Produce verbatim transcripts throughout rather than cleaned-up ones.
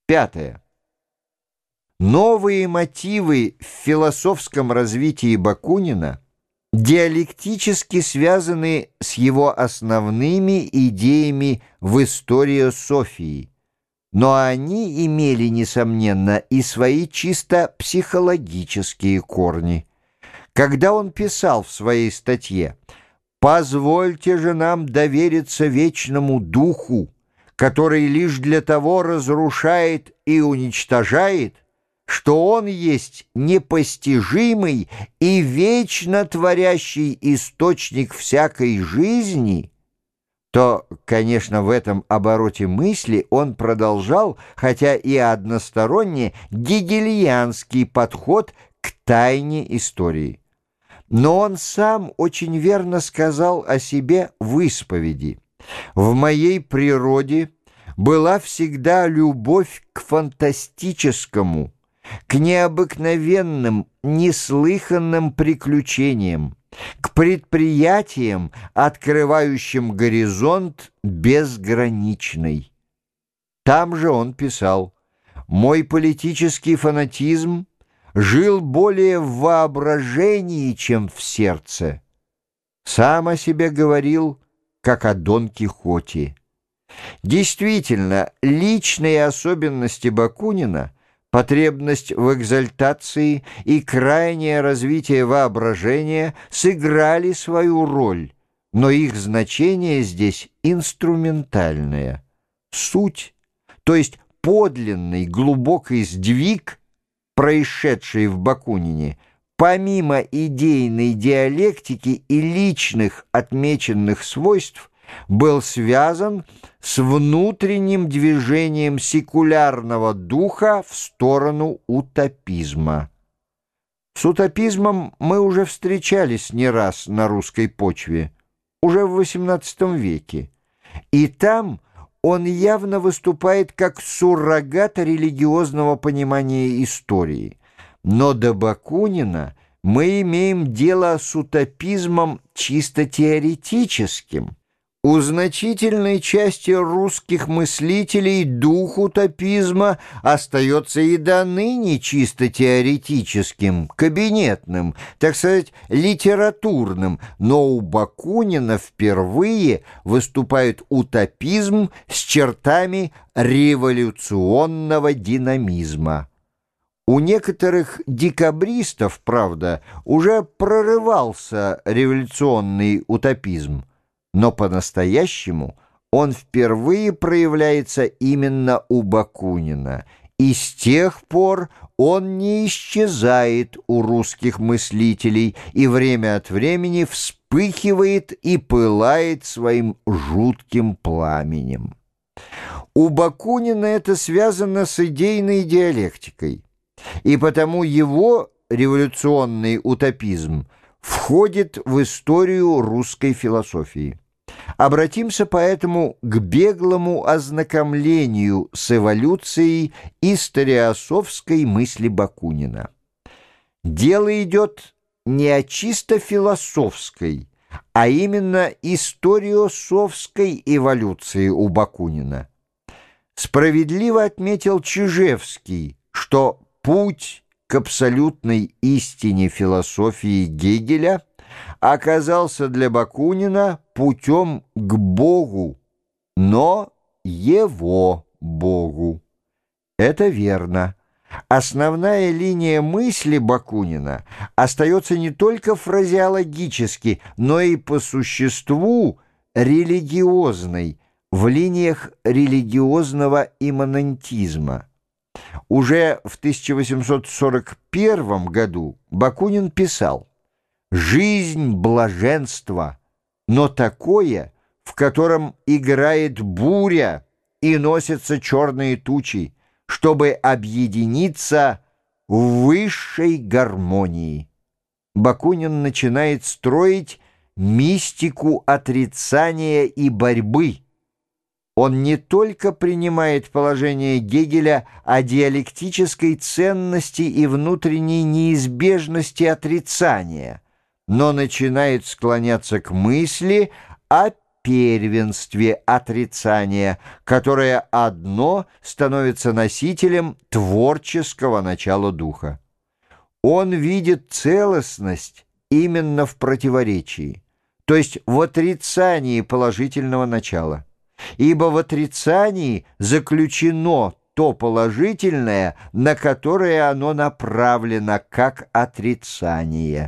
Пятое. Новые мотивы в философском развитии Бакунина диалектически связаны с его основными идеями в историософии, но они имели, несомненно, и свои чисто психологические корни. Когда он писал в своей статье «Позвольте же нам довериться вечному духу, который лишь для того разрушает и уничтожает, что он есть непостижимый и вечно творящий источник всякой жизни», то, конечно, в этом обороте мысли он продолжал, хотя и односторонне, гегельянский подход к тайне истории. Но он сам очень верно сказал о себе в исповеди: «В моей природе была всегда любовь к фантастическому, к необыкновенным, неслыханным приключениям, к предприятиям, открывающим горизонт безграничный». Там же он писал: «Мой политический фанатизм жил более в воображении, чем в сердце». Сам о себе говорил, как о Дон Кихоте. Действительно, личные особенности Бакунина, потребность в экзальтации и крайнее развитие воображения сыграли свою роль, но их значение здесь инструментальное. Суть, то есть подлинный глубокий сдвиг, происшедший в Бакунине, помимо идейной диалектики и личных отмеченных свойств, был связан с внутренним движением секулярного духа в сторону утопизма. С утопизмом мы уже встречались не раз на русской почве, уже в восемнадцатом веке, и там он явно выступает как суррогат религиозного понимания истории. Но до Бакунина мы имеем дело с утопизмом чисто теоретическим. У значительной части русских мыслителей дух утопизма остается и до ныне чисто теоретическим, кабинетным, так сказать, литературным, но у Бакунина впервые выступает утопизм с чертами революционного динамизма. У некоторых декабристов, правда, уже прорывался революционный утопизм, но по-настоящему он впервые проявляется именно у Бакунина, и с тех пор он не исчезает у русских мыслителей и время от времени вспыхивает и пылает своим жутким пламенем. У Бакунина это связано с идейной диалектикой, и потому его революционный утопизм входит в историю русской философии. Обратимся поэтому к беглому ознакомлению с эволюцией историософской мысли Бакунина. Дело идет не о чисто философской, а именно историософской эволюции у Бакунина. Справедливо отметил Чижевский, что путь к абсолютной истине философии Гегеля оказался для Бакунина путем к Богу, но его Богу. Это верно. Основная линия мысли Бакунина остается не только фразеологически, но и по существу религиозной, в линиях религиозного имманентизма. Уже в тысяча восемьсот сорок первом году Бакунин писал: «Жизнь — блаженство, но такое, в котором играет буря и носятся черные тучи, чтобы объединиться в высшей гармонии». Бакунин начинает строить мистику отрицания и борьбы. Он не только принимает положение Гегеля о диалектической ценности и внутренней неизбежности отрицания, но начинает склоняться к мысли о первенстве отрицания, которое одно становится носителем творческого начала духа. Он видит целостность именно в противоречии, то есть в отрицании положительного начала, ибо в отрицании заключено то положительное, на которое оно направлено как отрицание.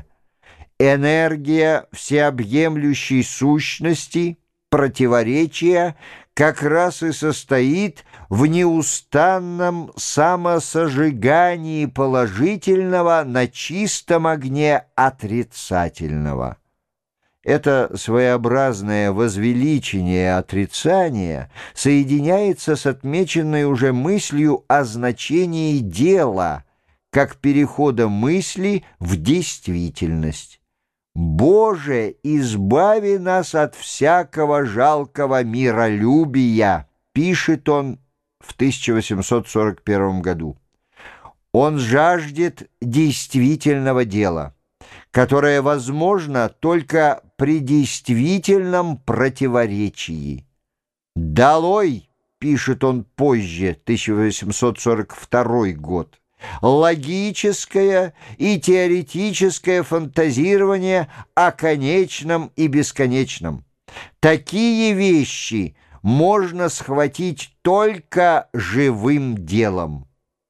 Энергия всеобъемлющей сущности, противоречия, как раз и состоит в неустанном самосожигании положительного на чистом огне отрицательного. Это своеобразное возвеличение отрицания соединяется с отмеченной уже мыслью о значении дела, как перехода мысли в действительность. «Боже, избави нас от всякого жалкого миролюбия», пишет он в тысяча восемьсот сорок первом году. Он жаждет действительного дела, которое возможно только при действительном противоречии. «Долой», пишет он позже, тысяча восемьсот сорок второй год, логическое и теоретическое фантазирование о конечном и бесконечном. Такие вещи можно схватить только живым делом.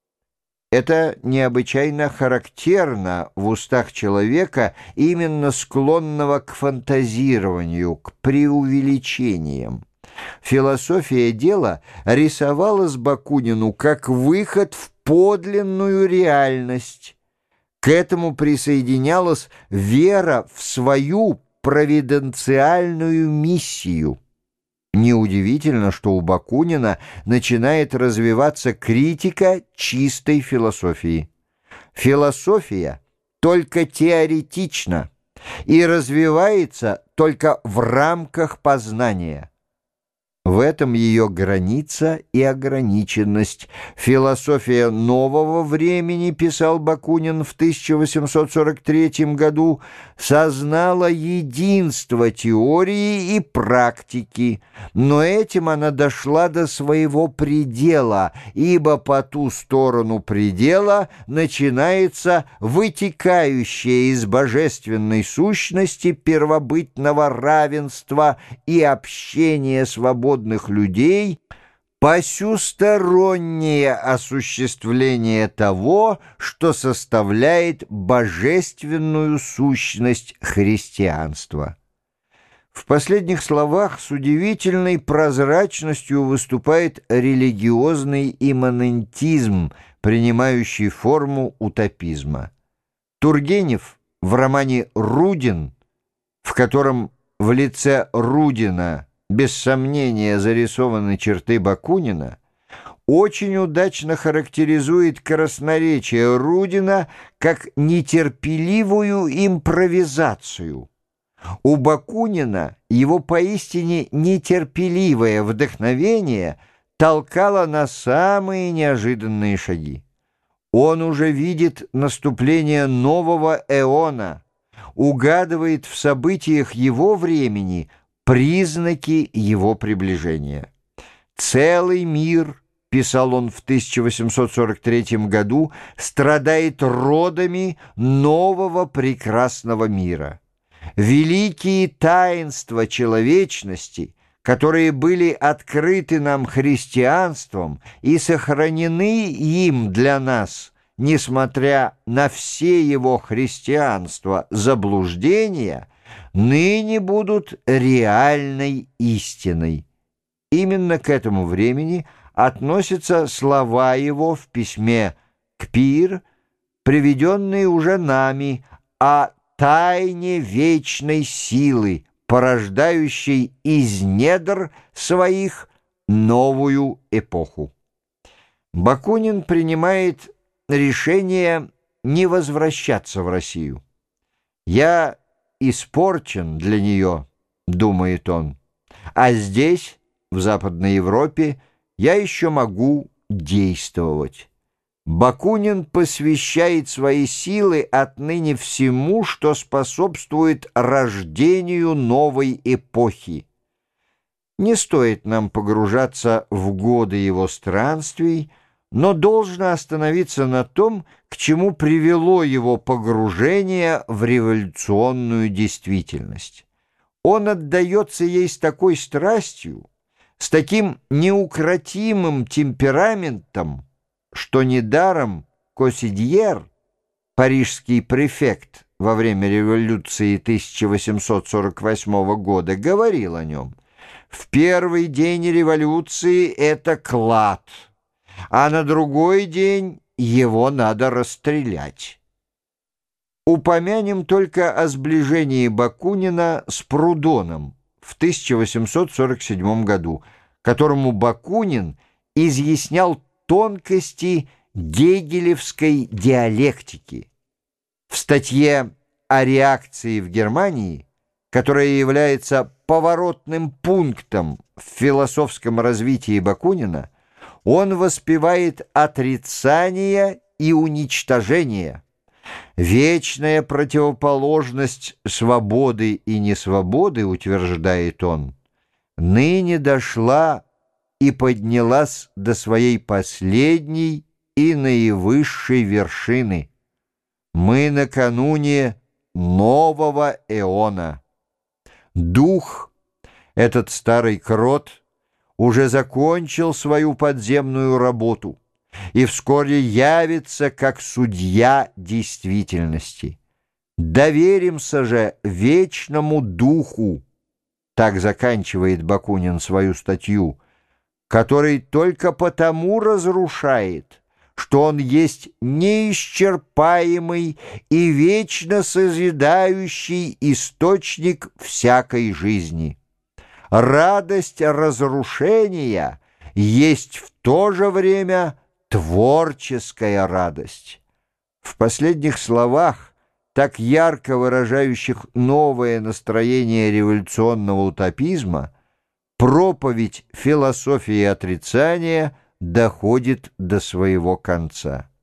Это необычайно характерно в устах человека, именно склонного к фантазированию, к преувеличениям. Философия дела рисовалась Бакунину как выход в подлинную реальность. К этому присоединялась вера в свою провиденциальную миссию. Неудивительно, что у Бакунина начинает развиваться критика чистой философии. Философия только теоретична и развивается только в рамках познания. В этом ее граница и ограниченность. Философия нового времени, писал Бакунин в тысяча восемьсот сорок третьем году, сознала единство теории и практики, но этим она дошла до своего предела, ибо по ту сторону предела начинается вытекающее из божественной сущности первобытного равенства и общение свободных людей посюстороннее осуществление того, что составляет божественную сущность христианства. В последних словах с удивительной прозрачностью выступает религиозный имманентизм, принимающий форму утопизма. Тургенев в романе «Рудин», в котором в лице Рудина без сомнения зарисованы черты Бакунина, очень удачно характеризует красноречие Рудина как нетерпеливую импровизацию. У Бакунина его поистине нетерпеливое вдохновение толкало на самые неожиданные шаги. Он уже видит наступление нового эона, угадывает в событиях его времени признаки его приближения. «Целый мир», — писал он в тысяча восемьсот сорок третьем году, «страдает родами нового прекрасного мира. Великие таинства человечности, которые были открыты нам христианством и сохранены им для нас, несмотря на все его христианства заблуждения, ныне будут реальной истиной». Именно к этому времени относятся слова его в письме к Пир, приведенные уже нами, о тайне вечной силы, порождающей из недр своих новую эпоху. Бакунин принимает решение не возвращаться в Россию. «Я испорчен для нее», — думает он, «а здесь, в Западной Европе, я еще могу действовать». Бакунин посвящает свои силы отныне всему, что способствует рождению новой эпохи. Не стоит нам погружаться в годы его странствий, но должно остановиться на том, к чему привело его погружение в революционную действительность. Он отдается ей с такой страстью, с таким неукротимым темпераментом, что недаром Коссидьер, парижский префект во время революции тысяча восемьсот сорок восьмого года, говорил о нем: «В первый день революции это клад, а на другой день его надо расстрелять». Упомянем только о сближении Бакунина с Прудоном в тысяча восемьсот сорок седьмом году, которому Бакунин изъяснял тонкости гегелевской диалектики. В статье о реакции в Германии, которая является поворотным пунктом в философском развитии Бакунина, он воспевает отрицание и уничтожение. Вечная противоположность свободы и несвободы, утверждает он, ныне дошла и поднялась до своей последней и наивысшей вершины. Мы накануне нового эона. Дух, этот старый крот, уже закончил свою подземную работу и вскоре явится как судья действительности. Доверимся же вечному духу, так заканчивает Бакунин свою статью, который только потому разрушает, что он есть неисчерпаемый и вечно созидающий источник всякой жизни. Радость разрушения есть в то же время творческая радость. В последних словах, так ярко выражающих новое настроение революционного утопизма, проповедь философии отрицания доходит до своего конца.